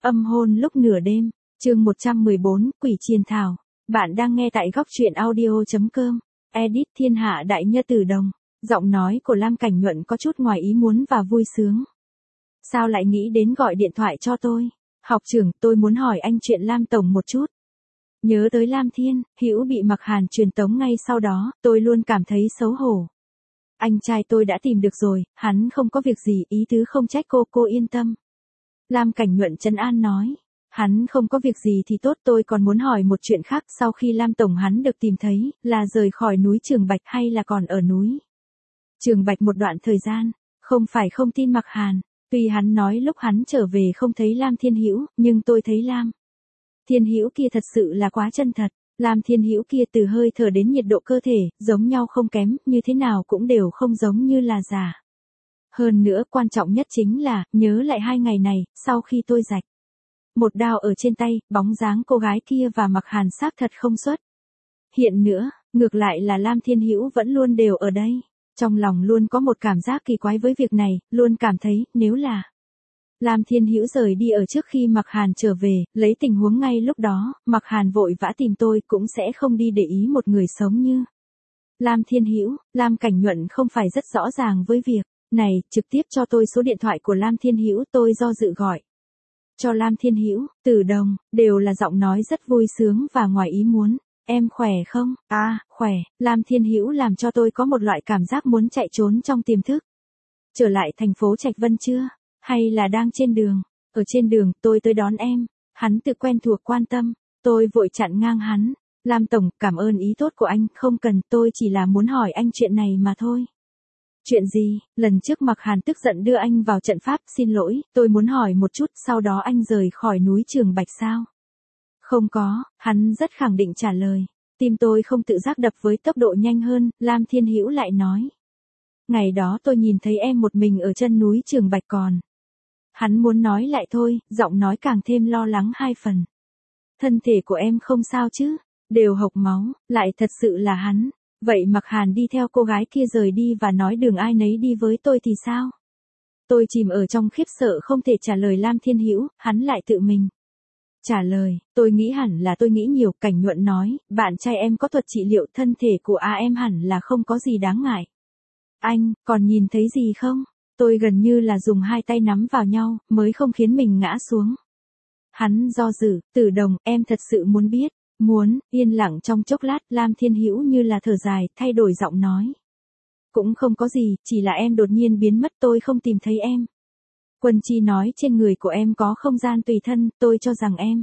Âm hôn lúc nửa đêm, chương 114, Quỷ Triền Thảo. Bạn đang nghe tại góc truyện audio.com. Edit Thiên Hạ Đại Nhơ Tử Đồng. Giọng nói của Lam Cảnh Nhuận có chút ngoài ý muốn và vui sướng. Sao lại nghĩ đến gọi điện thoại cho tôi? Học trưởng, tôi muốn hỏi anh chuyện Lam Tổng một chút. Nhớ tới Lam Thiên Hữu bị Mặc Hàn truyền tống ngay sau đó, tôi luôn cảm thấy xấu hổ. Anh trai tôi đã tìm được rồi, hắn không có việc gì, ý tứ không trách cô yên tâm. Lam Cảnh Nhuận trấn an nói, hắn không có việc gì thì tốt, tôi còn muốn hỏi một chuyện khác, sau khi Lam Tổng hắn được tìm thấy, là rời khỏi núi Trường Bạch hay là còn ở núi Trường Bạch một đoạn thời gian, không phải không tin Mặc Hàn, tuy hắn nói lúc hắn trở về không thấy Lam Thiên Hữu, nhưng tôi thấy Lam Thiên Hữu kia thật sự là quá chân thật. Lam Thiên Hữu kia từ hơi thở đến nhiệt độ cơ thể, giống nhau không kém, như thế nào cũng đều không giống như là giả. Hơn nữa quan trọng nhất chính là, nhớ lại 2 ngày này, sau khi tôi rạch một đao ở trên tay, bóng dáng cô gái kia và Mặc Hàn xác thật không xuất hiện nữa, ngược lại là Lam Thiên Hữu vẫn luôn đều ở đây. Trong lòng luôn có một cảm giác kỳ quái với việc này, luôn cảm thấy, nếu là Lam Thiên Hữu rời đi ở trước khi Mặc Hàn trở về, lấy tình huống ngay lúc đó, Mặc Hàn vội vã tìm tôi cũng sẽ không đi để ý một người sống như Lam Thiên Hữu. Lam Cảnh Nhuận không phải rất rõ ràng với việc này, trực tiếp cho tôi số điện thoại của Lam Thiên Hữu, tôi do dự gọi cho Lam Thiên Hữu, Tử Đồng, đều là giọng nói rất vui sướng và ngoài ý muốn. Em khỏe không? À, khỏe. Lam Thiên Hữu làm cho tôi có một loại cảm giác muốn chạy trốn trong tiềm thức. Trở lại thành phố Trạch Vân chưa? Hay là đang trên đường? Ở trên đường, tôi tới đón em. Hắn tự quen thuộc quan tâm. Tôi vội chặn ngang hắn. Lam Tổng, cảm ơn ý tốt của anh, không cần, tôi chỉ là muốn hỏi anh chuyện này mà thôi. Chuyện gì? Lần trước Mặc Hàn tức giận đưa anh vào trận pháp, xin lỗi, tôi muốn hỏi một chút, sau đó anh rời khỏi núi Trường Bạch sao? Không có, hắn rất khẳng định trả lời. Tim tôi không tự giác đập với tốc độ nhanh hơn, Lam Thiên Hữu lại nói. Ngày đó tôi nhìn thấy em một mình ở chân núi Trường Bạch còn. Hắn muốn nói lại thôi, giọng nói càng thêm lo lắng 2 phần. Thân thể của em không sao chứ? Đều hộc máu, lại thật sự là hắn. Vậy Mặc Hàn đi theo cô gái kia rời đi và nói đường ai nấy đi với tôi thì sao? Tôi chìm ở trong khiếp sợ không thể trả lời Lam Thiên Hữu, hắn lại tự mình trả lời, tôi nghĩ hẳn là tôi nghĩ nhiều. Cảnh Nhuận nói, bạn trai em có thuật trị liệu thân thể của em hẳn là không có gì đáng ngại. Anh, còn nhìn thấy gì không? Tôi gần như là dùng 2 tay nắm vào nhau, mới không khiến mình ngã xuống. Hắn do dự, Tử Đồng, em thật sự muốn biết. Muốn. Yên lặng trong chốc lát, Lam Thiên Hữu như là thở dài, thay đổi giọng nói. Cũng không có gì, chỉ là em đột nhiên biến mất, tôi không tìm thấy em. Quân Chi nói trên người của em có không gian tùy thân, tôi cho rằng em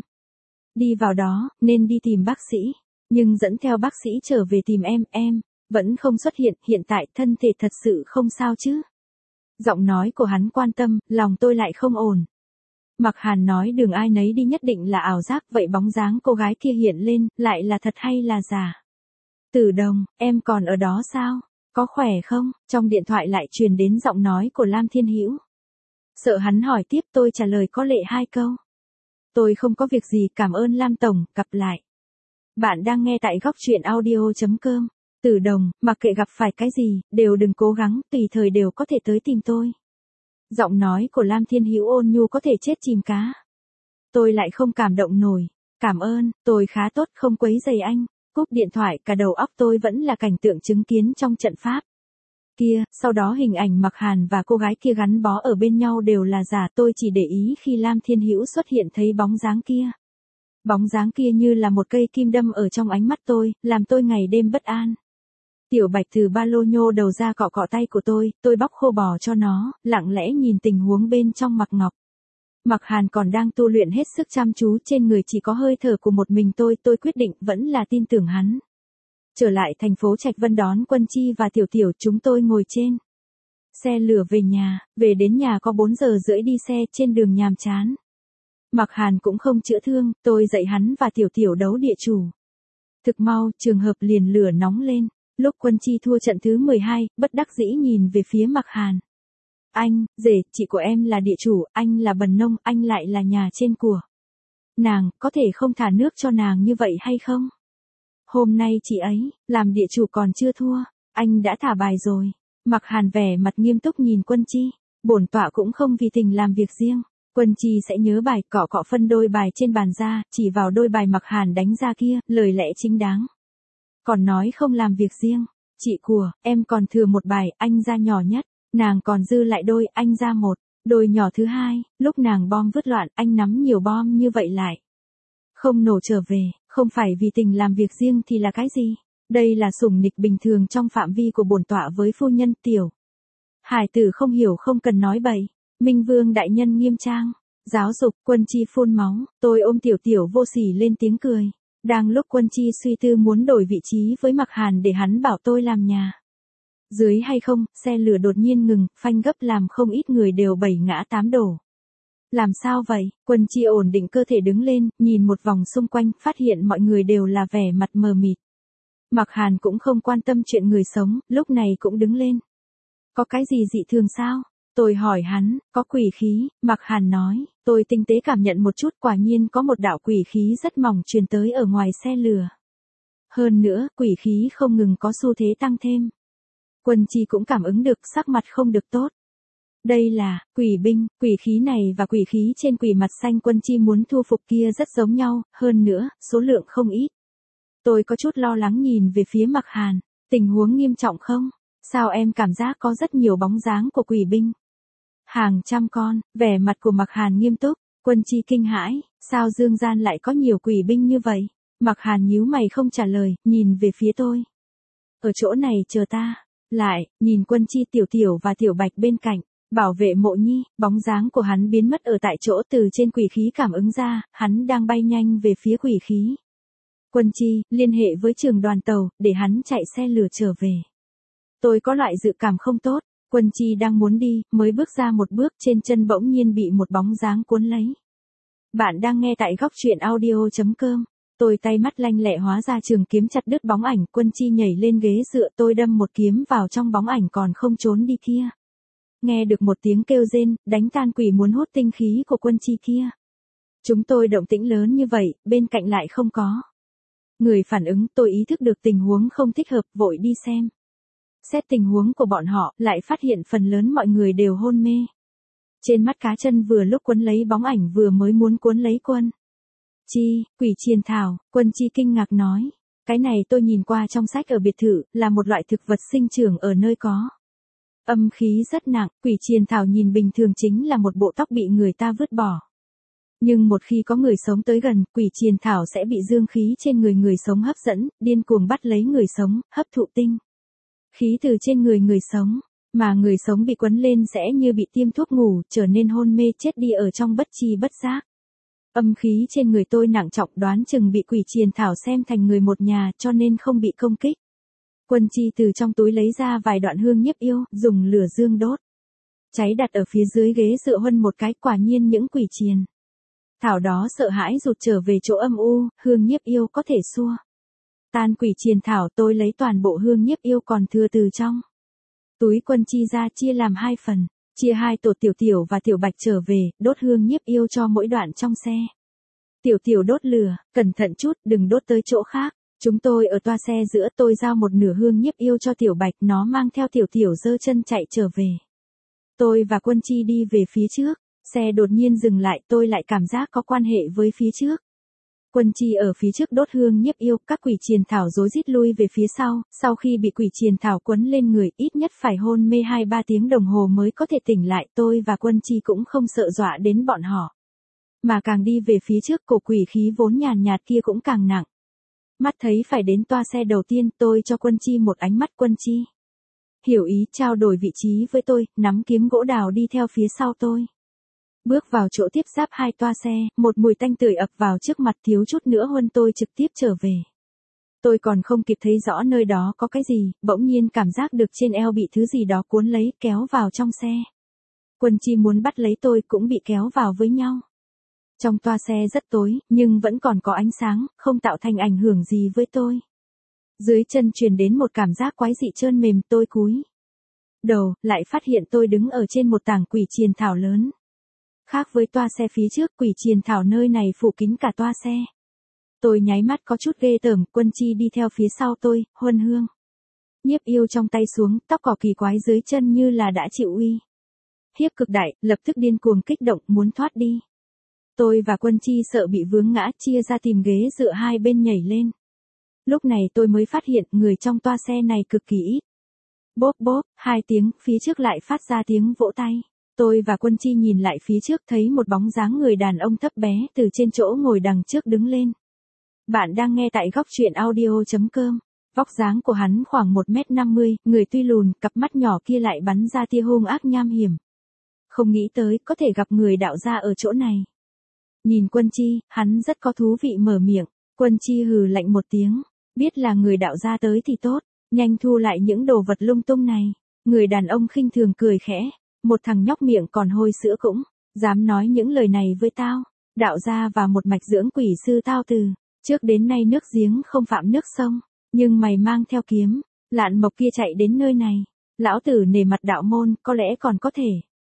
đi vào đó, nên đi tìm bác sĩ. Nhưng dẫn theo bác sĩ trở về tìm em vẫn không xuất hiện, hiện tại thân thể thật sự không sao chứ? Giọng nói của hắn quan tâm, lòng tôi lại không ổn. Mặc Hàn nói đường ai nấy đi nhất định là ảo giác, vậy bóng dáng cô gái kia hiện lên, lại là thật hay là giả? Tử Đồng, em còn ở đó sao? Có khỏe không? Trong điện thoại lại truyền đến giọng nói của Lam Thiên Hữu. Sợ hắn hỏi tiếp, tôi trả lời có lệ 2 câu. Tôi không có việc gì, cảm ơn Lam Tổng, gặp lại. Bạn đang nghe tại góc truyện audio.com. Tử Đồng, mặc kệ gặp phải cái gì, đều đừng cố gắng, tùy thời đều có thể tới tìm tôi. Giọng nói của Lam Thiên Hữu ôn nhu có thể chết chìm cá. Tôi lại không cảm động nổi. Cảm ơn, tôi khá tốt, không quấy rầy anh. Cúp điện thoại, cả đầu óc tôi vẫn là cảnh tượng chứng kiến trong trận pháp kia, sau đó hình ảnh Mặc Hàn và cô gái kia gắn bó ở bên nhau đều là giả, tôi chỉ để ý khi Lam Thiên Hữu xuất hiện thấy bóng dáng kia. Bóng dáng kia như là một cây kim đâm ở trong ánh mắt tôi, làm tôi ngày đêm bất an. Tiểu Bạch từ ba lô nhô đầu ra cọ cọ tay của tôi bóc khô bò cho nó, lặng lẽ nhìn tình huống bên trong Mặc Ngọc. Mặc Hàn còn đang tu luyện hết sức chăm chú, trên người chỉ có hơi thở của một mình tôi quyết định vẫn là tin tưởng hắn. Trở lại thành phố Trạch Vân đón Quân Chi và Tiểu Tiểu, chúng tôi ngồi trên xe lửa về nhà, về đến nhà có 4 giờ rưỡi, đi xe trên đường nhàm chán. Mặc Hàn cũng không chữa thương, tôi dạy hắn và Tiểu Tiểu đấu địa chủ. Thực mau, trường hợp liền lửa nóng lên, lúc Quân Chi thua trận thứ 12, bất đắc dĩ nhìn về phía Mặc Hàn. Anh, rể, chị của em là địa chủ, anh là bần nông, anh lại là nhà trên của nàng, có thể không thả nước cho nàng như vậy hay không? Hôm nay chị ấy, làm địa chủ còn chưa thua, anh đã thả bài rồi. Mặc Hàn vẻ mặt nghiêm túc nhìn Quân Chi, bổn tọa cũng không vì tình làm việc riêng. Quân Chi sẽ nhớ bài, cọ cọ phân đôi bài trên bàn ra, chỉ vào đôi bài Mặc Hàn đánh ra kia, lời lẽ chính đáng. Còn nói không làm việc riêng. Chị của, em còn thừa một bài, anh ra nhỏ nhất. Nàng còn dư lại đôi, anh ra một. Đôi nhỏ thứ hai, lúc nàng bom vứt loạn, anh nắm nhiều bom như vậy lại. Không nổ trở về, không phải vì tình làm việc riêng thì là cái gì? Đây là sủng nịch bình thường trong phạm vi của bổn tọa với phu nhân Tiểu. Hải tử không hiểu không cần nói bậy. Minh Vương đại nhân nghiêm trang. Giáo dục, Quân Chi phun máu, tôi ôm Tiểu Tiểu vô sỉ lên tiếng cười. Đang lúc Quân Chi suy tư muốn đổi vị trí với Mặc Hàn để hắn bảo tôi làm nhà. Dưới hay không, xe lửa đột nhiên ngừng, phanh gấp làm không ít người đều bảy ngã tám đổ. Làm sao vậy? Quân Chi ổn định cơ thể đứng lên, nhìn một vòng xung quanh, phát hiện mọi người đều là vẻ mặt mờ mịt. Mặc Hàn cũng không quan tâm chuyện người sống, lúc này cũng đứng lên. Có cái gì dị thường sao? Tôi hỏi hắn, có quỷ khí, Mặc Hàn nói, tôi tinh tế cảm nhận một chút, quả nhiên có một đạo quỷ khí rất mỏng truyền tới ở ngoài xe lửa. Hơn nữa, quỷ khí không ngừng có xu thế tăng thêm. Quân Chi cũng cảm ứng được, sắc mặt không được tốt. Đây là, quỷ binh, quỷ khí này và quỷ khí trên quỷ mặt xanh Quân Chi muốn thu phục kia rất giống nhau, hơn nữa, số lượng không ít. Tôi có chút lo lắng nhìn về phía Mặc Hàn, tình huống nghiêm trọng không? Sao em cảm giác có rất nhiều bóng dáng của quỷ binh? Hàng trăm con, vẻ mặt của Mặc Hàn nghiêm túc, Quân Chi kinh hãi, sao dương gian lại có nhiều quỷ binh như vậy? Mặc Hàn nhíu mày không trả lời, nhìn về phía tôi. Ở chỗ này chờ ta. Lại, nhìn Quân Chi Tiểu Tiểu và Tiểu Bạch bên cạnh, bảo vệ Mộ Nhi, bóng dáng của hắn biến mất ở tại chỗ từ trên quỷ khí cảm ứng ra, hắn đang bay nhanh về phía quỷ khí. Quân Chi, liên hệ với trường đoàn tàu, để hắn chạy xe lửa trở về. Tôi có loại dự cảm không tốt, Quân Chi đang muốn đi, mới bước ra một bước trên chân bỗng nhiên bị một bóng dáng cuốn lấy. Bạn đang nghe tại góc truyện audio.com. Tôi tay mắt lanh lẹ hóa ra trường kiếm chặt đứt bóng ảnh, Quân Chi nhảy lên ghế dựa, tôi đâm một kiếm vào trong bóng ảnh còn không trốn đi kia. Nghe được một tiếng kêu rên, đánh tan quỷ muốn hút tinh khí của Quân Chi kia. Chúng tôi động tĩnh lớn như vậy, bên cạnh lại không có người phản ứng, tôi ý thức được tình huống không thích hợp, vội đi xem. Xét tình huống của bọn họ, lại phát hiện phần lớn mọi người đều hôn mê. Trên mắt cá chân vừa lúc quấn lấy bóng ảnh vừa mới muốn cuốn lấy Quân Chi, quỷ triền thảo, Quân Chi kinh ngạc nói. Cái này tôi nhìn qua trong sách ở biệt thự, là một loại thực vật sinh trưởng ở nơi có âm khí rất nặng, quỷ triền thảo nhìn bình thường chính là một bộ tóc bị người ta vứt bỏ. Nhưng một khi có người sống tới gần, quỷ triền thảo sẽ bị dương khí trên người người sống hấp dẫn, điên cuồng bắt lấy người sống, hấp thụ tinh khí từ trên người người sống, mà người sống bị quấn lên sẽ như bị tiêm thuốc ngủ, trở nên hôn mê chết đi ở trong bất tri bất giác. Âm khí trên người tôi nặng trọng, đoán chừng bị quỷ triền thảo xem thành người một nhà cho nên không bị công kích. Quân Chi từ trong túi lấy ra vài đoạn hương nhiếp yêu, dùng lửa dương đốt. Cháy đặt ở phía dưới ghế dựa huân một cái, quả nhiên những quỷ triền thảo đó sợ hãi rụt trở về chỗ âm u, hương nhiếp yêu có thể xua tan quỷ triền thảo. Tôi lấy toàn bộ hương nhiếp yêu còn thừa từ trong túi Quân Chi ra, chia làm hai phần, chia hai tổ Tiểu Tiểu và Tiểu Bạch trở về, đốt hương nhiếp yêu cho mỗi đoạn trong xe. Tiểu Tiểu đốt lửa, cẩn thận chút, đừng đốt tới chỗ khác. Chúng tôi ở toa xe giữa, tôi giao một nửa hương nhiếp yêu cho Tiểu Bạch, nó mang theo Tiểu Tiểu giơ chân chạy trở về. Tôi và Quân Chi đi về phía trước, xe đột nhiên dừng lại, tôi lại cảm giác có quan hệ với phía trước. Quân Chi ở phía trước đốt hương nhiếp yêu, các quỷ triền thảo rối rít lui về phía sau khi bị quỷ triền thảo quấn lên người, ít nhất phải hôn mê 2-3 tiếng đồng hồ mới có thể tỉnh lại. Tôi và Quân Chi cũng không sợ dọa đến bọn họ. Mà càng đi về phía trước, cổ quỷ khí vốn nhàn nhạt kia cũng càng nặng. Mắt thấy phải đến toa xe đầu tiên, tôi cho Quân Chi một ánh mắt. Quân Chi hiểu ý, trao đổi vị trí với tôi, nắm kiếm gỗ đào đi theo phía sau tôi. Bước vào chỗ tiếp giáp hai toa xe, một mùi tanh tưởi ập vào trước mặt, thiếu chút nữa huân tôi trực tiếp trở về. Tôi còn không kịp thấy rõ nơi đó có cái gì, bỗng nhiên cảm giác được trên eo bị thứ gì đó cuốn lấy, kéo vào trong xe. Quân Chi muốn bắt lấy tôi cũng bị kéo vào với nhau. Trong toa xe rất tối, nhưng vẫn còn có ánh sáng, không tạo thành ảnh hưởng gì với tôi. Dưới chân truyền đến một cảm giác quái dị trơn mềm, tôi cúi đầu, lại phát hiện tôi đứng ở trên một tảng quỷ triền thảo lớn. Khác với toa xe phía trước, quỷ triền thảo nơi này phủ kín cả toa xe. Tôi nháy mắt có chút ghê tởm, Quân Chi đi theo phía sau tôi, huân hương nhiếp yêu trong tay xuống, tóc cỏ kỳ quái dưới chân như là đã chịu uy hiếp cực đại, lập tức điên cuồng kích động muốn thoát đi. Tôi và Quân Chi sợ bị vướng ngã chia ra tìm ghế dựa hai bên nhảy lên. Lúc này tôi mới phát hiện người trong toa xe này cực kỳ ít. Bốp bốp, hai tiếng, phía trước lại phát ra tiếng vỗ tay. Tôi và Quân Chi nhìn lại phía trước thấy một bóng dáng người đàn ông thấp bé từ trên chỗ ngồi đằng trước đứng lên. Bạn đang nghe tại góc truyện audio.com. Vóc dáng của hắn khoảng 1m50, người tuy lùn, cặp mắt nhỏ kia lại bắn ra tia hung ác nham hiểm. Không nghĩ tới có thể gặp người đạo gia ở chỗ này. Nhìn Quân Chi, hắn rất có thú vị mở miệng. Quân Chi hừ lạnh một tiếng, biết là người đạo gia tới thì tốt, nhanh thu lại những đồ vật lung tung này. Người đàn ông khinh thường cười khẽ, một thằng nhóc miệng còn hôi sữa cũng dám nói những lời này với tao. Đạo gia và một mạch dưỡng quỷ sư tao từ trước đến nay nước giếng không phạm nước sông, nhưng mày mang theo kiếm, lạn mộc kia chạy đến nơi này, lão tử nể mặt đạo môn, có lẽ còn có thể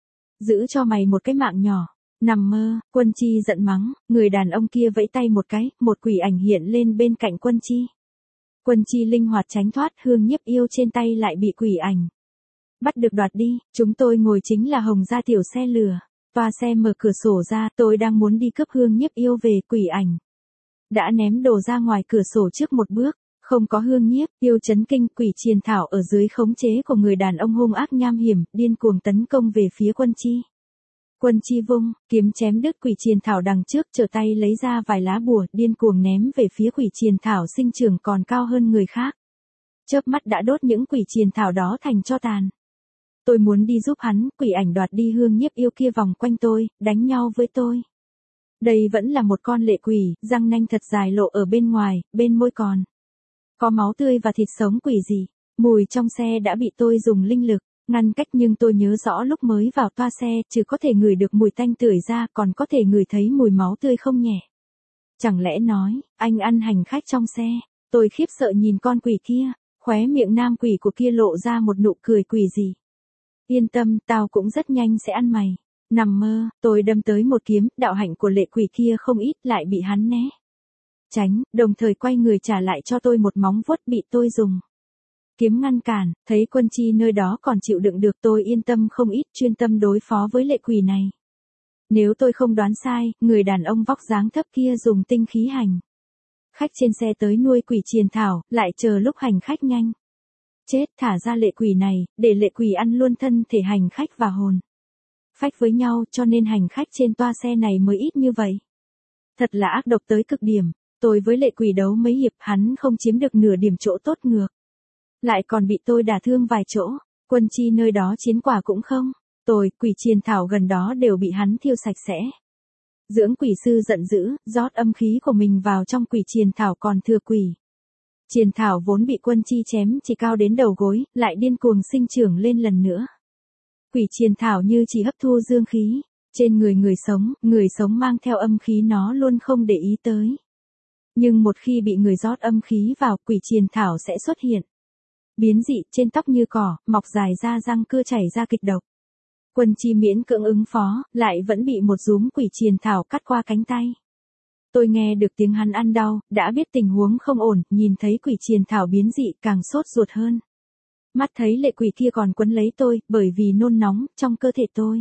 giữ cho mày một cái mạng nhỏ. Nằm mơ, Quân Chi giận mắng, người đàn ông kia vẫy tay một cái, một quỷ ảnh hiện lên bên cạnh Quân Chi. Quân Chi linh hoạt tránh thoát, Hương Nhiếp Yêu trên tay lại bị quỷ ảnh bắt được đoạt đi. Chúng tôi ngồi chính là hồng gia tiểu xe lửa, toa xe mở cửa sổ ra, tôi đang muốn đi cướp Hương Nhiếp Yêu về, quỷ ảnh đã ném đồ ra ngoài cửa sổ trước một bước. Không có Hương Nhiếp Yêu chấn kinh, quỷ triền thảo ở dưới khống chế của người đàn ông hung ác nham hiểm, điên cuồng tấn công về phía Quân Chi. Quân Chi vung kiếm chém đứt quỷ triền thảo đằng trước, trở tay lấy ra vài lá bùa, điên cuồng ném về phía quỷ triền thảo sinh trưởng còn cao hơn người khác. Chớp mắt đã đốt những quỷ triền thảo đó thành tro tàn. Tôi muốn đi giúp hắn, quỷ ảnh đoạt đi Hương Nhiếp Yêu kia vòng quanh tôi, đánh nhau với tôi. Đây vẫn là một con lệ quỷ, răng nanh thật dài lộ ở bên ngoài, bên môi còn có máu tươi và thịt sống quỷ gì. Mùi trong xe đã bị tôi dùng linh lực ngăn cách, nhưng tôi nhớ rõ lúc mới vào toa xe, chứ có thể ngửi được mùi tanh tưởi ra, còn có thể ngửi thấy mùi máu tươi không nhẹ. Chẳng lẽ nói, anh ăn hành khách trong xe? Tôi khiếp sợ nhìn con quỷ kia, khóe miệng nam quỷ của kia lộ ra một nụ cười quỷ gì. Yên tâm, tao cũng rất nhanh sẽ ăn mày. Nằm mơ, tôi đâm tới một kiếm, đạo hạnh của lệ quỷ kia không ít, lại bị hắn né tránh, đồng thời quay người trả lại cho tôi một móng vuốt bị tôi dùng kiếm ngăn cản. Thấy Quân Chi nơi đó còn chịu đựng được, tôi yên tâm không ít, chuyên tâm đối phó với lệ quỷ này. Nếu tôi không đoán sai, người đàn ông vóc dáng thấp kia dùng tinh khí hành khách trên xe tới nuôi quỷ triền thảo, lại chờ lúc hành khách nhanh chết thả ra lệ quỷ này, để lệ quỷ ăn luôn thân thể hành khách và hồn phách với nhau, cho nên hành khách trên toa xe này mới ít như vậy. Thật là ác độc tới cực điểm. Tôi với lệ quỷ đấu mấy hiệp, hắn không chiếm được nửa điểm chỗ tốt, ngược lại còn bị tôi đả thương vài chỗ. Quân Chi nơi đó chiến quả cũng không tồi, quỷ triền thảo gần đó đều bị hắn thiêu sạch sẽ. Dưỡng quỷ sư giận dữ, rót âm khí của mình vào trong quỷ triền thảo còn thừa quỷ triền thảo vốn bị Quân Chi chém chỉ cao đến đầu gối, lại điên cuồng sinh trưởng lên lần nữa. Quỷ triền thảo như chỉ hấp thu dương khí trên người người sống mang theo âm khí nó luôn không để ý tới. Nhưng một khi bị người rót âm khí vào, quỷ triền thảo sẽ xuất hiện biến dị, trên tóc như cỏ, mọc dài ra răng cưa chảy ra kịch độc. Quân Chi miễn cưỡng ứng phó, lại vẫn bị một dúm quỷ triền thảo cắt qua cánh tay. Tôi nghe được tiếng hắn ăn đau, đã biết tình huống không ổn, nhìn thấy quỷ triền thảo biến dị càng sốt ruột hơn. Mắt thấy lệ quỷ kia còn quấn lấy tôi, bởi vì nôn nóng trong cơ thể tôi.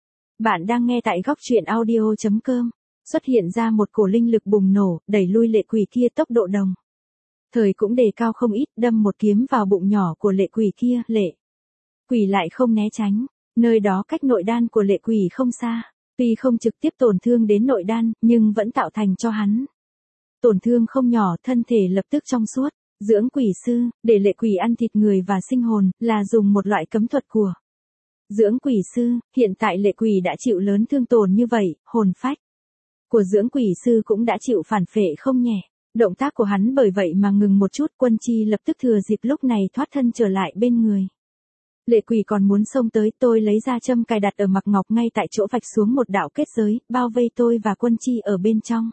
Bạn đang nghe tại góc truyện audio.com. Xuất hiện ra một cổ linh lực bùng nổ, đẩy lui lệ quỷ kia, tốc độ đồng thời cũng đề cao không ít, đâm một kiếm vào bụng nhỏ của lệ quỷ kia. Lệ quỷ lại không né tránh, nơi đó cách nội đan của lệ quỷ không xa. Tuy không trực tiếp tổn thương đến nội đan, nhưng vẫn tạo thành cho hắn tổn thương không nhỏ, thân thể lập tức trong suốt. Dưỡng quỷ sư, để lệ quỷ ăn thịt người và sinh hồn, là dùng một loại cấm thuật của dưỡng quỷ sư. Hiện tại lệ quỷ đã chịu lớn thương tổn như vậy, hồn phách của dưỡng quỷ sư cũng đã chịu phản phệ không nhẹ. Động tác của hắn bởi vậy mà ngừng một chút. Quân Chi lập tức thừa dịp lúc này thoát thân trở lại bên người lệ quỷ còn muốn xông tới. Tôi lấy ra châm cài đặt ở mặc ngọc, ngay tại chỗ vạch xuống một đạo kết giới, bao vây tôi và Quân Chi ở bên trong.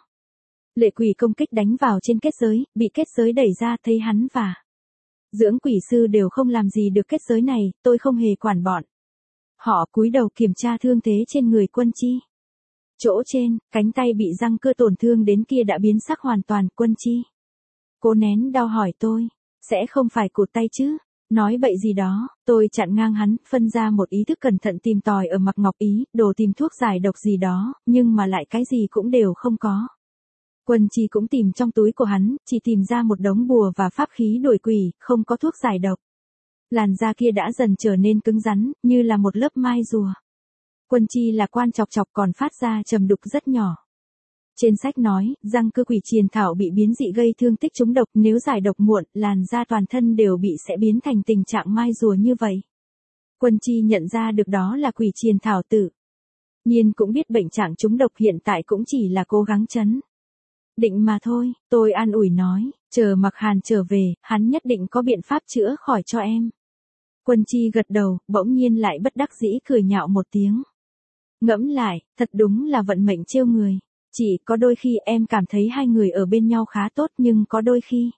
Lệ quỷ công kích đánh vào trên kết giới, bị kết giới đẩy ra. Thấy hắn và dưỡng quỷ sư đều không làm gì được kết giới này, tôi không hề quản bọn họ, cúi đầu kiểm tra thương thế trên người Quân Chi. Chỗ trên, cánh tay bị răng cưa tổn thương đến kia đã biến sắc hoàn toàn. Quân Chi cố nén đau hỏi tôi, sẽ không phải cụt tay chứ? Nói bậy gì đó, tôi chặn ngang hắn, phân ra một ý thức cẩn thận tìm tòi ở Mạc Ngọc Ý, đồ tìm thuốc giải độc gì đó, nhưng mà lại cái gì cũng đều không có. Quân Chi cũng tìm trong túi của hắn, chỉ tìm ra một đống bùa và pháp khí đuổi quỷ, không có thuốc giải độc. Làn da kia đã dần trở nên cứng rắn, như là một lớp mai rùa. Quân Chi là quan chọc chọc còn phát ra trầm đục rất nhỏ. Trên sách nói, răng cưa quỷ triền thảo bị biến dị gây thương tích trúng độc, nếu giải độc muộn, làn da toàn thân đều sẽ biến thành tình trạng mai rùa như vậy. Quân Chi nhận ra được đó là quỷ triền thảo tử. Nhiên cũng biết bệnh trạng trúng độc hiện tại cũng chỉ là cố gắng chấn định mà thôi, tôi an ủi nói, chờ Mạc Hàn trở về, hắn nhất định có biện pháp chữa khỏi cho em. Quân Chi gật đầu, bỗng nhiên lại bất đắc dĩ cười nhạo một tiếng. Ngẫm lại, thật đúng là vận mệnh trêu người. Chỉ có đôi khi em cảm thấy hai người ở bên nhau khá tốt nhưng có đôi khi.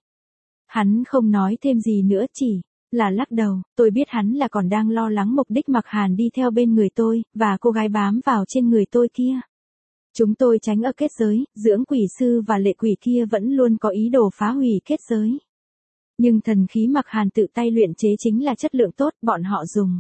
Hắn không nói thêm gì nữa chỉ là lắc đầu, tôi biết hắn là còn đang lo lắng mục đích Mạc Hàn đi theo bên người tôi, và cô gái bám vào trên người tôi kia. Chúng tôi tránh ở kết giới, dưỡng quỷ sư và lệ quỷ kia vẫn luôn có ý đồ phá hủy kết giới. Nhưng thần khí Mạc Hàn tự tay luyện chế chính là chất lượng tốt, bọn họ dùng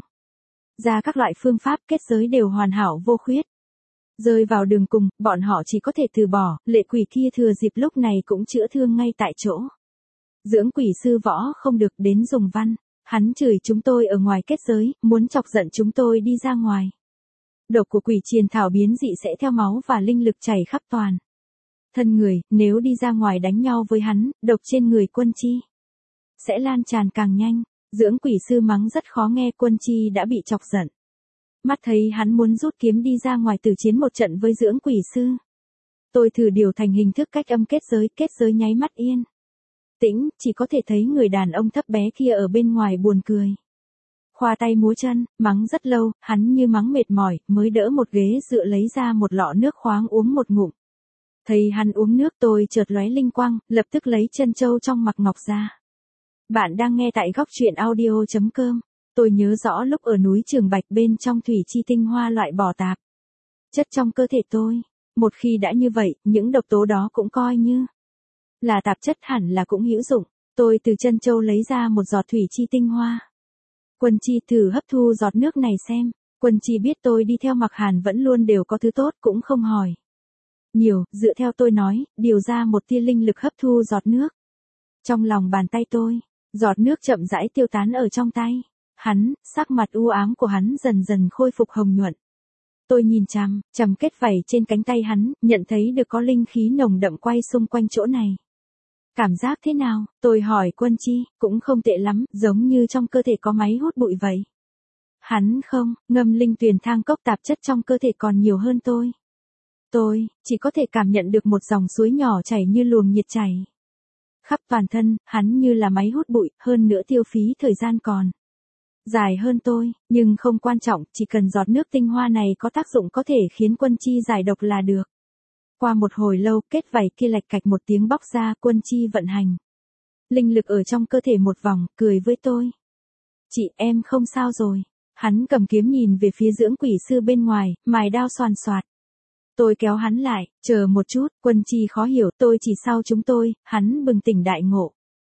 ra các loại phương pháp kết giới đều hoàn hảo vô khuyết. Rơi vào đường cùng, bọn họ chỉ có thể từ bỏ, lệ quỷ kia thừa dịp lúc này cũng chữa thương ngay tại chỗ. Dưỡng quỷ sư võ không được đến dùng văn, hắn chửi chúng tôi ở ngoài kết giới, muốn chọc giận chúng tôi đi ra ngoài. Độc của quỷ triền thảo biến dị sẽ theo máu và linh lực chảy khắp toàn thân người, nếu đi ra ngoài đánh nhau với hắn, độc trên người Quân Chi sẽ lan tràn càng nhanh. Dưỡng quỷ sư mắng rất khó nghe, Quân Chi đã bị chọc giận. Mắt thấy hắn muốn rút kiếm đi ra ngoài tử chiến một trận với dưỡng quỷ sư. Tôi thử điều thành hình thức cách âm kết giới nháy mắt yên tĩnh, chỉ có thể thấy người đàn ông thấp bé kia ở bên ngoài buồn cười. Khoa tay múa chân, mắng rất lâu, hắn như mắng mệt mỏi, mới đỡ một ghế dựa lấy ra một lọ nước khoáng uống một ngụm. Thấy hắn uống nước tôi chợt lóe linh quang, lập tức lấy chân châu trong Mạc Ngọc ra. Bạn đang nghe tại góc truyện audio.com. Tôi nhớ rõ lúc ở núi Trường Bạch bên trong thủy chi tinh hoa loại bỏ tạp chất trong cơ thể tôi. Một khi đã như vậy, những độc tố đó cũng coi như là tạp chất hẳn là cũng hữu dụng. Tôi từ chân châu lấy ra một giọt thủy chi tinh hoa. Quân Chi thử hấp thu giọt nước này xem. Quân Chi biết tôi đi theo Mạc Hàn vẫn luôn đều có thứ tốt, cũng không hỏi nhiều, dựa theo tôi nói, điều ra một tia linh lực hấp thu giọt nước. Trong lòng bàn tay tôi, giọt nước chậm rãi tiêu tán ở trong tay. Hắn, sắc mặt u ám của hắn dần dần khôi phục hồng nhuận. Tôi nhìn chằm kết vảy trên cánh tay hắn, nhận thấy được có linh khí nồng đậm quay xung quanh chỗ này. Cảm giác thế nào? Tôi hỏi Quân Chi, cũng không tệ lắm, giống như trong cơ thể có máy hút bụi vậy. Hắn không, ngâm linh tuyền thang cốc tạp chất trong cơ thể còn nhiều hơn tôi. Tôi, chỉ có thể cảm nhận được một dòng suối nhỏ chảy như luồng nhiệt chảy khắp toàn thân, hắn như là máy hút bụi, hơn nữa tiêu phí thời gian còn dài hơn tôi, nhưng không quan trọng, chỉ cần giọt nước tinh hoa này có tác dụng có thể khiến Quân Chi giải độc là được. Qua một hồi lâu, kết vảy kia lạch cạch một tiếng bóc ra, Quân Chi vận hành linh lực ở trong cơ thể một vòng, cười với tôi. Chị, em không sao rồi. Hắn cầm kiếm nhìn về phía dưỡng quỷ sư bên ngoài, mài đao xoàn xoạt. Tôi kéo hắn lại, chờ một chút, Quân Chi khó hiểu, tôi chỉ sau chúng tôi, hắn bừng tỉnh đại ngộ.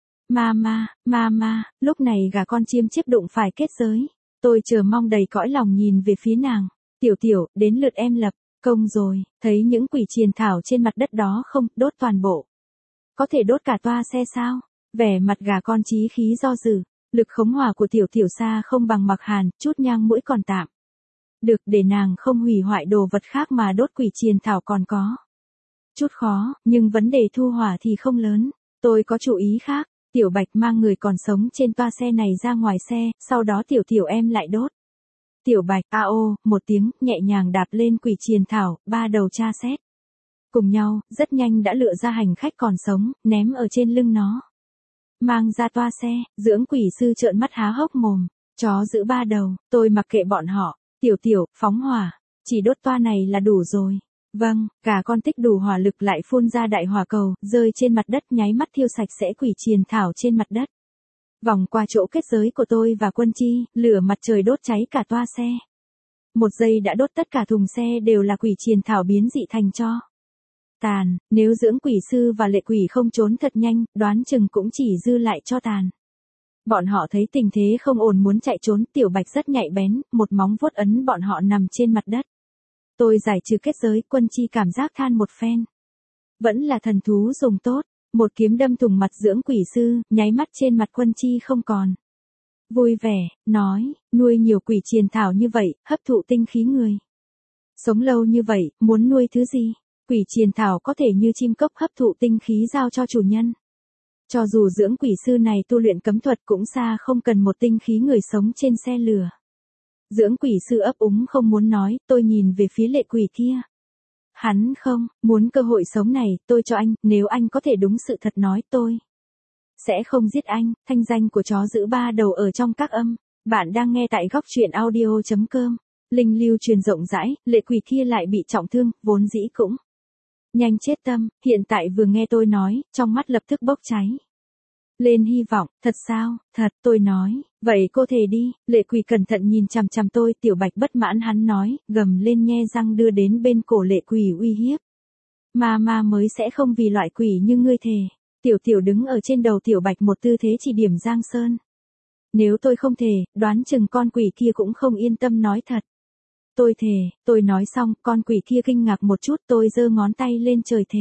Mama, lúc này gà con chiêm chiếp đụng phải kết giới. Tôi chờ mong đầy cõi lòng nhìn về phía nàng. Tiểu, đến lượt em lập công rồi, thấy những quỷ triền thảo trên mặt đất đó không, đốt toàn bộ. Có thể đốt cả toa xe sao? Vẻ mặt gà con chí khí do dự, lực khống hỏa của tiểu xa không bằng Mạc Hàn, chút nhang mũi còn tạm. Được, để nàng không hủy hoại đồ vật khác mà đốt quỷ triền thảo còn có chút khó, nhưng vấn đề thu hỏa thì không lớn. Tôi có chủ ý khác. Tiểu Bạch mang người còn sống trên toa xe này ra ngoài xe, sau đó tiểu em lại đốt. Tiểu Bạch, một tiếng, nhẹ nhàng đạp lên quỷ triền thảo, ba đầu tra xét cùng nhau, rất nhanh đã lựa ra hành khách còn sống, ném ở trên lưng nó. Mang ra toa xe, dưỡng quỷ sư trợn mắt há hốc mồm. Chó giữ ba đầu, tôi mặc kệ bọn họ. Tiểu, phóng hỏa. Chỉ đốt toa này là đủ rồi. Vâng, cả con tích đủ hỏa lực lại phun ra đại hỏa cầu, rơi trên mặt đất nháy mắt thiêu sạch sẽ quỷ triền thảo trên mặt đất. Vòng qua chỗ kết giới của tôi và Quân Chi, lửa mặt trời đốt cháy cả toa xe. Một giây đã đốt tất cả thùng xe đều là quỷ triền thảo biến dị thành tro tàn, nếu dưỡng quỷ sư và lệ quỷ không trốn thật nhanh, đoán chừng cũng chỉ dư lại cho tàn. Bọn họ thấy tình thế không ổn muốn chạy trốn, Tiểu Bạch rất nhạy bén, một móng vuốt ấn bọn họ nằm trên mặt đất. Tôi giải trừ kết giới, Quân Chi cảm giác than một phen. Vẫn là thần thú dùng tốt, một kiếm đâm thủng mặt dưỡng quỷ sư, nháy mắt trên mặt Quân Chi không còn. Vui vẻ, nói, nuôi nhiều quỷ triền thảo như vậy, hấp thụ tinh khí người. Sống lâu như vậy, muốn nuôi thứ gì? Quỷ triền thảo có thể như chim cốc hấp thụ tinh khí giao cho chủ nhân. Cho dù dưỡng quỷ sư này tu luyện cấm thuật cũng xa không cần một tinh khí người sống trên xe lửa. Dưỡng quỷ sư ấp úng không muốn nói, tôi nhìn về phía lệ quỷ kia. Hắn không, muốn cơ hội sống này, tôi cho anh, nếu anh có thể đúng sự thật nói tôi sẽ không giết anh. Thanh danh của chó giữ ba đầu ở trong các âm. Bạn đang nghe tại góc truyện audio.com. Linh lưu truyền rộng rãi, lệ quỷ kia lại bị trọng thương, vốn dĩ cũng nhanh chết tâm, hiện tại vừa nghe tôi nói, trong mắt lập tức bốc cháy lên hy vọng. Thật sao? Thật, tôi nói, vậy cô thề đi. Lệ quỷ cẩn thận nhìn chằm chằm tôi, Tiểu Bạch bất mãn hắn nói, gầm lên nhe răng đưa đến bên cổ lệ quỷ uy hiếp. Ma mới sẽ không vì loại quỷ như ngươi thề. Tiểu đứng ở trên đầu Tiểu Bạch một tư thế chỉ điểm Giang Sơn. Nếu tôi không thề, đoán chừng con quỷ kia cũng không yên tâm nói thật. Tôi thề, tôi nói xong, con quỷ kia kinh ngạc một chút, tôi giơ ngón tay lên trời thề.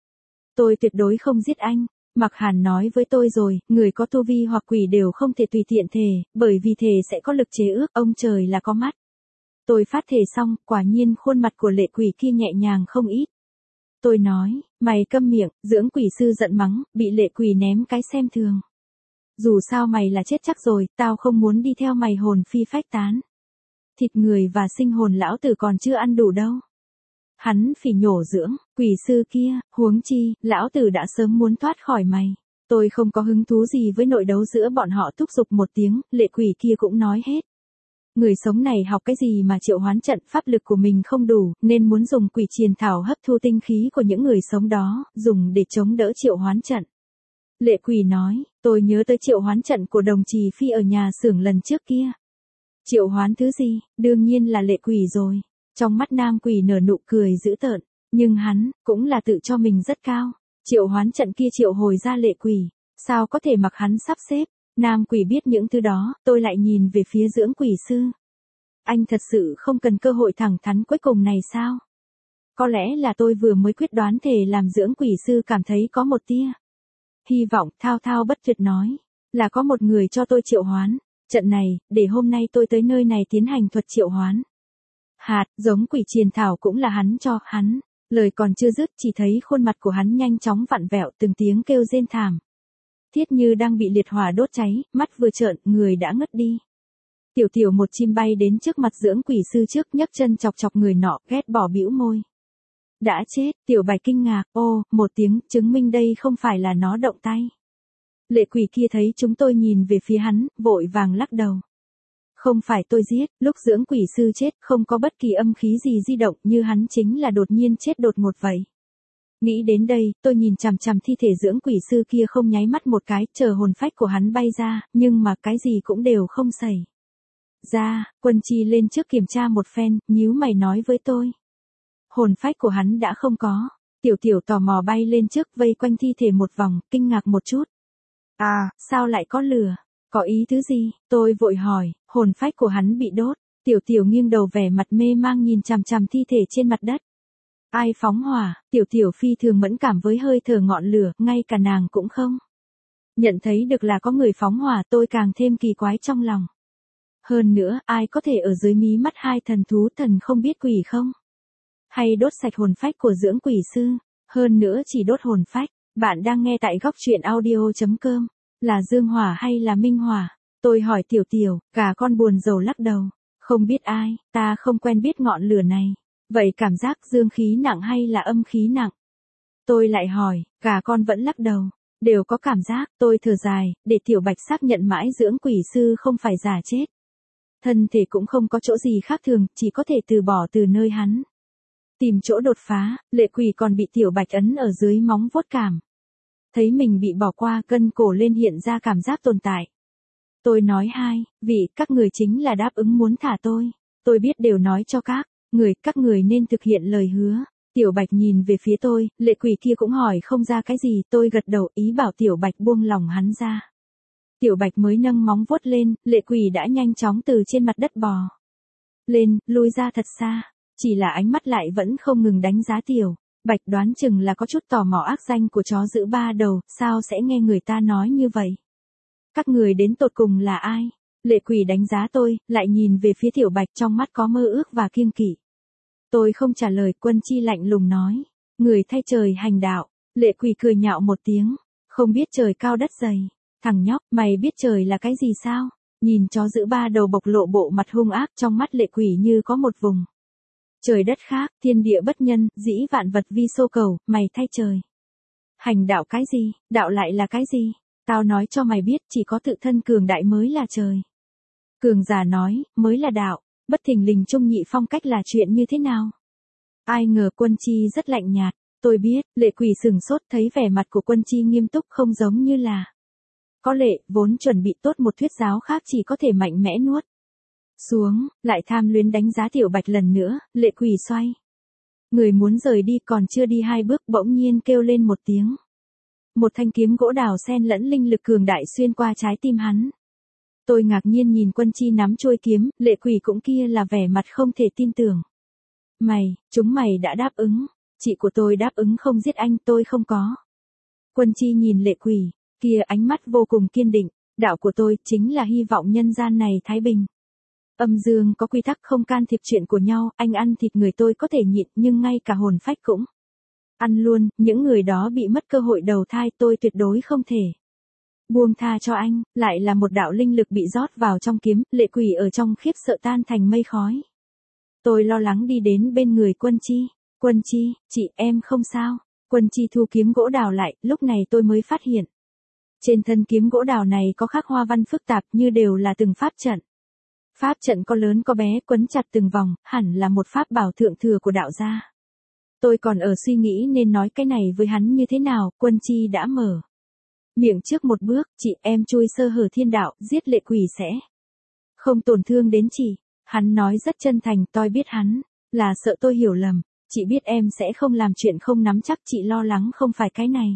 Tôi tuyệt đối không giết anh. Mặc Hàn nói với tôi rồi, người có tu vi hoặc quỷ đều không thể tùy tiện thề, bởi vì thề sẽ có lực chế ước, ông trời là có mắt. Tôi phát thề xong, quả nhiên khuôn mặt của lệ quỷ kia nhẹ nhàng không ít. Tôi nói, mày câm miệng, dưỡng quỷ sư giận mắng, bị lệ quỷ ném cái xem thường. Dù sao mày là chết chắc rồi, tao không muốn đi theo mày hồn phi phách tán. Thịt người và sinh hồn lão tử còn chưa ăn đủ đâu. Hắn phỉ nhổ dưỡng, quỷ sư kia, huống chi, lão tử đã sớm muốn thoát khỏi mày. Tôi không có hứng thú gì với nội đấu giữa bọn họ, thúc giục một tiếng, lệ quỷ kia cũng nói hết. Người sống này học cái gì mà triệu hoán trận, pháp lực của mình không đủ, nên muốn dùng quỷ triền thảo hấp thu tinh khí của những người sống đó, dùng để chống đỡ triệu hoán trận. Lệ quỷ nói, tôi nhớ tới triệu hoán trận của đồng trì phi ở nhà xưởng lần trước kia. Triệu hoán thứ gì? Đương nhiên là lệ quỷ rồi. Trong mắt nam quỷ nở nụ cười dữ tợn, nhưng hắn, cũng là tự cho mình rất cao. Triệu hoán trận kia triệu hồi ra lệ quỷ, sao có thể mặc hắn sắp xếp? Nam quỷ biết những thứ đó, tôi lại nhìn về phía dưỡng quỷ sư. Anh thật sự không cần cơ hội thẳng thắn cuối cùng này sao? Có lẽ là tôi vừa mới quyết đoán thể làm dưỡng quỷ sư cảm thấy có một tia hy vọng. Thao thao bất tuyệt nói, là có một người cho tôi triệu hoán trận này, để hôm nay tôi tới nơi này tiến hành thuật triệu hoán. Hạt, giống quỷ triền thảo cũng là hắn cho, hắn. Lời còn chưa dứt, chỉ thấy khuôn mặt của hắn nhanh chóng vặn vẹo, từng tiếng kêu rên thảm. Thiết như đang bị liệt hỏa đốt cháy, mắt vừa trợn, người đã ngất đi. Tiểu một chim bay đến trước mặt dưỡng quỷ sư trước, nhấc chân chọc chọc người nọ, ghét bỏ bĩu môi. Đã chết, Tiểu Bạch kinh ngạc, ô, một tiếng, chứng minh đây không phải là nó động tay. Lệ quỷ kia thấy chúng tôi nhìn về phía hắn, vội vàng lắc đầu. Không phải tôi giết, lúc dưỡng quỷ sư chết, không có bất kỳ âm khí gì di động, như hắn chính là đột nhiên chết đột ngột vậy. Nghĩ đến đây, tôi nhìn chằm chằm thi thể dưỡng quỷ sư kia không nháy mắt một cái, chờ hồn phách của hắn bay ra, nhưng mà cái gì cũng đều không xảy ra. Quân Chi lên trước kiểm tra một phen, nhíu mày nói với tôi. Hồn phách của hắn đã không có. Tiểu tò mò bay lên trước, vây quanh thi thể một vòng, kinh ngạc một chút. À, sao lại có lửa? Có ý thứ gì? Tôi vội hỏi, hồn phách của hắn bị đốt. Tiểu nghiêng đầu vẻ mặt mê mang nhìn chằm chằm thi thể trên mặt đất. Ai phóng hỏa? Tiểu phi thường mẫn cảm với hơi thở ngọn lửa, ngay cả nàng cũng không nhận thấy được là có người phóng hỏa, tôi càng thêm kỳ quái trong lòng. Hơn nữa, ai có thể ở dưới mí mắt hai thần thú thần không biết quỷ không? Hay đốt sạch hồn phách của dưỡng quỷ sư? Hơn nữa chỉ đốt hồn phách. Bạn đang nghe tại góc truyện audio.com. Là dương hỏa hay là minh hỏa? Tôi hỏi Tiểu, cả con buồn rầu lắc đầu. Không biết ai, ta không quen biết ngọn lửa này. Vậy cảm giác dương khí nặng hay là âm khí nặng? Tôi lại hỏi, cả con vẫn lắc đầu. Đều có cảm giác, tôi thở dài, để Tiểu Bạch xác nhận mãi dưỡng quỷ sư không phải giả chết. Thân thể cũng không có chỗ gì khác thường, chỉ có thể từ bỏ từ nơi hắn tìm chỗ đột phá. Lệ quỷ còn bị Tiểu Bạch ấn ở dưới móng vuốt cảm. Thấy mình bị bỏ qua, cân cổ lên hiện ra cảm giác tồn tại. Tôi nói vị, các người chính là đáp ứng muốn thả tôi. Tôi biết đều nói cho các người nên thực hiện lời hứa. Tiểu Bạch nhìn về phía tôi, lệ quỷ kia cũng hỏi không ra cái gì, tôi gật đầu ý bảo Tiểu Bạch buông lòng hắn ra. Tiểu Bạch mới nâng móng vuốt lên, Lệ Quỷ đã nhanh chóng từ trên mặt đất bò lên, lui ra thật xa. Chỉ là ánh mắt lại vẫn không ngừng đánh giá Tiểu Bạch, đoán chừng là có chút tò mò ác danh của chó giữ ba đầu, sao sẽ nghe người ta nói như vậy. Các người đến tột cùng là ai? Lệ Quỷ đánh giá tôi, lại nhìn về phía Tiểu Bạch trong mắt có mơ ước và kiêng kỵ. Tôi không trả lời, Quân Chi lạnh lùng nói. Người thay trời hành đạo. Lệ Quỷ cười nhạo một tiếng. Không biết trời cao đất dày. Thằng nhóc, mày biết trời là cái gì sao? Nhìn chó giữ ba đầu bộc lộ bộ mặt hung ác, trong mắt Lệ Quỷ như có một vùng trời đất khác, thiên địa bất nhân, dĩ vạn vật vi xô cầu, mày thay trời hành đạo cái gì? Đạo lại là cái gì? Tao nói cho mày biết, chỉ có tự thân cường đại mới là trời. Cường giả nói, mới là đạo. Bất thình lình Trung Nhị Phong cách là chuyện như thế nào? Ai ngờ Quân Chi rất lạnh nhạt. Tôi biết. Lệ Quỷ sừng sốt, thấy vẻ mặt của Quân Chi nghiêm túc không giống như là có lệ, vốn chuẩn bị tốt một thuyết giáo khác chỉ có thể mạnh mẽ nuốt xuống, lại tham luyến đánh giá Tiểu Bạch lần nữa. Lệ Quỷ xoay người muốn rời đi, còn chưa đi 2 bước bỗng nhiên kêu lên một tiếng. Một thanh kiếm gỗ đào xen lẫn linh lực cường đại xuyên qua trái tim hắn. Tôi ngạc nhiên nhìn Quân Chi nắm chuôi kiếm, Lệ Quỷ cũng kia là vẻ mặt không thể tin tưởng. Chúng mày đã đáp ứng. Chị của tôi đáp ứng không giết anh, tôi không có. Quân Chi nhìn Lệ Quỷ, kia ánh mắt vô cùng kiên định. Đạo của tôi chính là hy vọng nhân gian này thái bình. Âm dương có quy tắc không can thiệp chuyện của nhau, anh ăn thịt người tôi có thể nhịn, nhưng ngay cả hồn phách cũng ăn luôn, những người đó bị mất cơ hội đầu thai, tôi tuyệt đối không thể buông tha cho anh. Lại là một đạo linh lực bị rót vào trong kiếm, Lệ Quỷ ở trong khiếp sợ tan thành mây khói. Tôi lo lắng đi đến bên người Quân Chi. Quân Chi, chị em không sao. Quân Chi thu kiếm gỗ đào lại, lúc này tôi mới phát hiện. Trên thân kiếm gỗ đào này có khắc hoa văn phức tạp như đều là từng pháp trận. Pháp trận có lớn có bé, quấn chặt từng vòng, hẳn là một pháp bảo thượng thừa của đạo gia. Tôi còn ở suy nghĩ nên nói cái này với hắn như thế nào, Quân Chi đã mở miệng trước một bước. Chị em chui sơ hở thiên đạo, giết Lệ Quỷ sẽ không tổn thương đến chị. Hắn nói rất chân thành, tôi biết hắn là sợ tôi hiểu lầm. Chị biết em sẽ không làm chuyện không nắm chắc, chị lo lắng không phải cái này.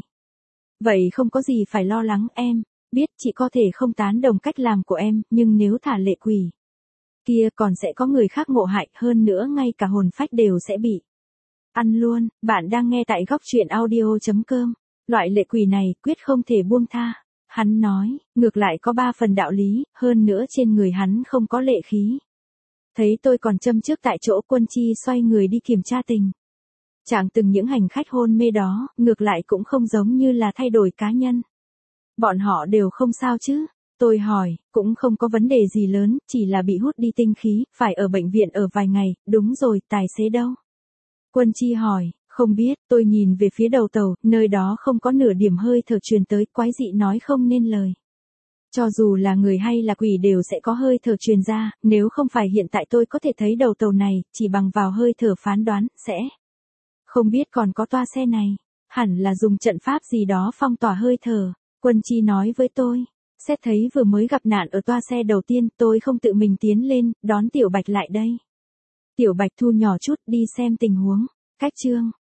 Vậy không có gì phải lo lắng, em biết chị có thể không tán đồng cách làm của em, nhưng nếu thả Lệ Quỷ kia còn sẽ có người khác ngộ hại, hơn nữa ngay cả hồn phách đều sẽ bị ăn luôn. Bạn đang nghe tại góc truyện audio.com. Loại Lệ Quỷ này quyết không thể buông tha. Hắn nói, ngược lại có 3 phần đạo lý, hơn nữa trên người hắn không có lệ khí. Thấy tôi còn châm trước tại chỗ, Quân Chi xoay người đi kiểm tra tình trạng từng những hành khách hôn mê đó, ngược lại cũng không giống như là thay đổi cá nhân. Bọn họ đều không sao chứ? Tôi hỏi, cũng không có vấn đề gì lớn, chỉ là bị hút đi tinh khí, phải ở bệnh viện ở vài ngày. Đúng rồi, tài xế đâu? Quân Chi hỏi, không biết. Tôi nhìn về phía đầu tàu, nơi đó không có nửa điểm hơi thở truyền tới, quái dị nói không nên lời. Cho dù là người hay là quỷ đều sẽ có hơi thở truyền ra, nếu không phải hiện tại tôi có thể thấy đầu tàu này, chỉ bằng vào hơi thở phán đoán, sẽ không biết còn có toa xe này. Hẳn là dùng trận pháp gì đó phong tỏa hơi thở. Quân Chi nói với tôi, xét thấy vừa mới gặp nạn ở toa xe đầu tiên, tôi không tự mình tiến lên, đón Tiểu Bạch lại đây. Tiểu Bạch thu nhỏ chút đi xem tình huống. Cách chương